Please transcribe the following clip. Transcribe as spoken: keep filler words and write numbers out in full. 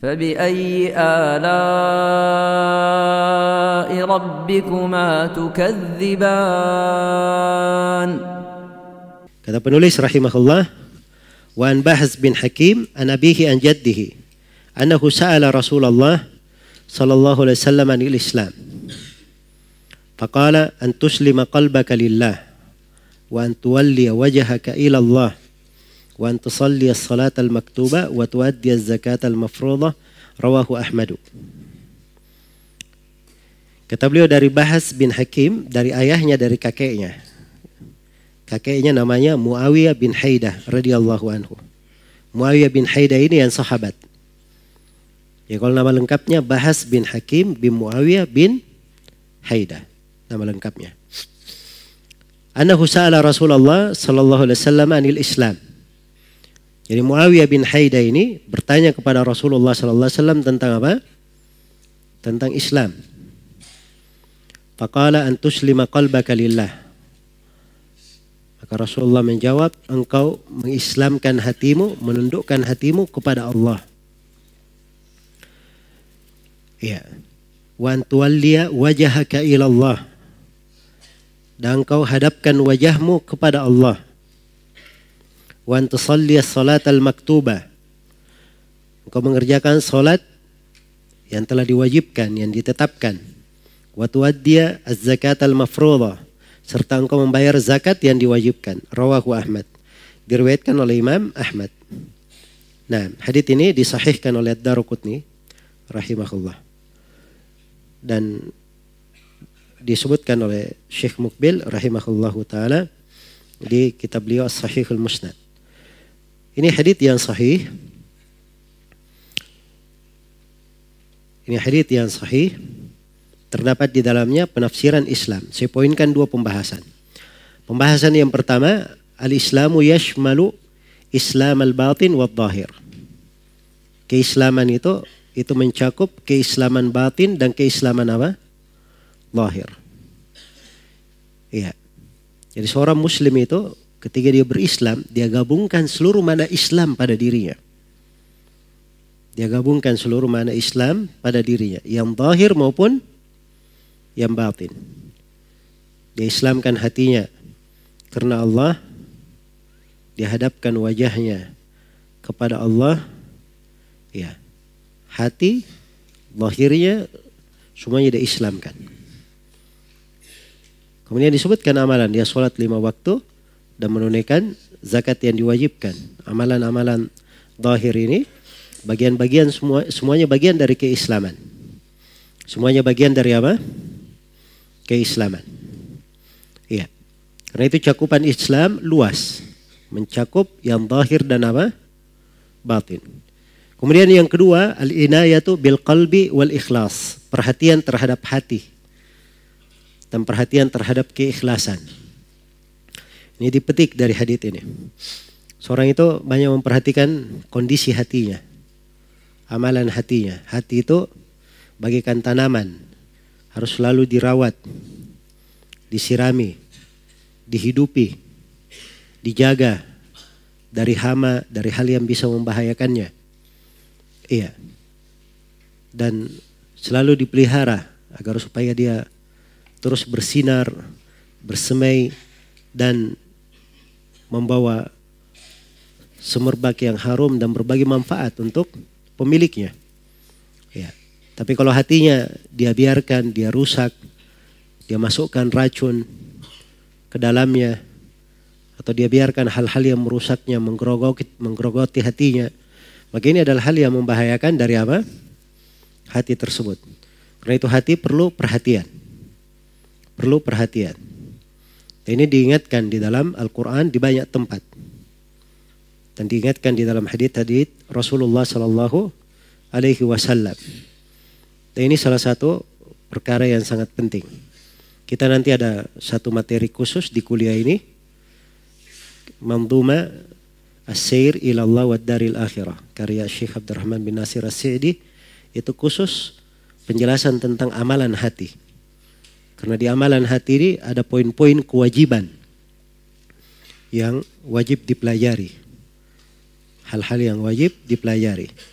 فبأي آلاء ربكما تكذبان. Kata penulis rahimahullah, wa an Bahz bin Hakim an abihi an jaddihi annahu sa'ala Rasulullah sallallahu alaihi wasallam anil Islam. Faqala an tuslima qalbaka lillah wa an tuwalli wajhaka ila Allah wa an tusalli as-salata al-maktuba wa tuaddi az-zakata al-mafruḍah, rawahu Ahmad. Kata beliau dari Bahz bin Hakim, dari ayahnya, dari kakeknya. Kakeknya namanya Muawiyah bin Haidah radhiyallahu anhu. Muawiyah bin Haidah ini yang sahabat. Ya, kalau nama lengkapnya Bahz bin Hakim bin Muawiyah bin Haidah, nama lengkapnya. Annahu sa'ala Rasulullah sallallahu alaihi wasallam anil Islam. Jadi Muawiyah bin Haidah ini bertanya kepada Rasulullah sallallahu alaihi wasallam tentang apa? Tentang Islam. Faqala an tuslima qalbaka lillah. Maka Rasulullah menjawab, engkau mengislamkan hatimu, menundukkan hatimu kepada Allah. Ya. Wa an tuwalliya wajhaka ila Allah. Dan engkau hadapkan wajahmu kepada Allah. Wa an tusalli as-salata al-maktubah. Engkau mengerjakan salat yang telah diwajibkan, yang ditetapkan. Wa tuaddiya az-zakata al-mafruḍah. Serta engkau membayar zakat yang diwajibkan. Rawahu Ahmad. Diriwayatkan oleh Imam Ahmad. Nah, hadits ini disahihkan oleh Ad-Daruqutni rahimahullah. Dan disebutkan oleh Syekh Muqbil rahimahullahu taala di kitab beliau As-Sahihul Musnad. Ini hadits yang sahih. Ini hadits yang sahih. Terdapat di dalamnya penafsiran Islam. Saya poinkan dua pembahasan. Pembahasan yang pertama, al-Islamu yashmalu Islam al-batin wa dhahir. Keislaman itu itu mencakup keislaman batin dan keislaman apa? Zahir. Iya. Jadi seorang muslim itu ketika dia berislam, dia gabungkan seluruh makna Islam pada dirinya. Dia gabungkan seluruh makna Islam pada dirinya, yang zahir maupun yang batin. Dia islamkan hatinya karena Allah, dia hadapkan wajahnya kepada Allah. Ya. Hati, zahirnya semuanya dia islamkan. Kemudian disebutkan amalan, dia sholat lima waktu dan menunaikan zakat yang diwajibkan. Amalan-amalan zahir ini bagian-bagian semua semuanya bagian dari keislaman. Semuanya bagian dari apa? Keislaman. Iya. Karena itu cakupan Islam luas, mencakup yang zahir dan apa? Batin. Kemudian yang kedua, al-inayatu bil qalbi wal ikhlas. Perhatian terhadap hati dan perhatian terhadap keikhlasan. Ini dipetik dari hadits ini. Seorang itu banyak memperhatikan kondisi hatinya, amalan hatinya. Hati itu bagaikan tanaman, harus selalu dirawat, disirami, dihidupi, dijaga dari hama, dari hal yang bisa membahayakannya. Iya. Dan selalu dipelihara agar supaya dia terus bersinar, bersemai dan membawa semerbak yang harum dan berbagai manfaat untuk pemiliknya. Ya. Tapi kalau hatinya dia biarkan, dia rusak, dia masukkan racun ke dalamnya, atau dia biarkan hal-hal yang merusaknya, menggerogoti, menggerogoti hatinya, maka ini adalah hal yang membahayakan dari apa? Hati tersebut. Karena itu hati perlu perhatian. Perlu perhatian. Ini diingatkan di dalam Al-Quran di banyak tempat. Dan diingatkan di dalam hadits-hadits Rasulullah Sallallahu Alaihi Wasallam. Dan ini salah satu perkara yang sangat penting. Kita nanti ada satu materi khusus di kuliah ini. Mandhuma As-Sair ilallah wa daril akhirah, karya Syekh Abdurrahman bin Nasir As-Sa'di. Itu khusus penjelasan tentang amalan hati. Karena di amalan hati ini ada poin-poin kewajiban yang wajib dipelajari. Hal-hal yang wajib dipelajari.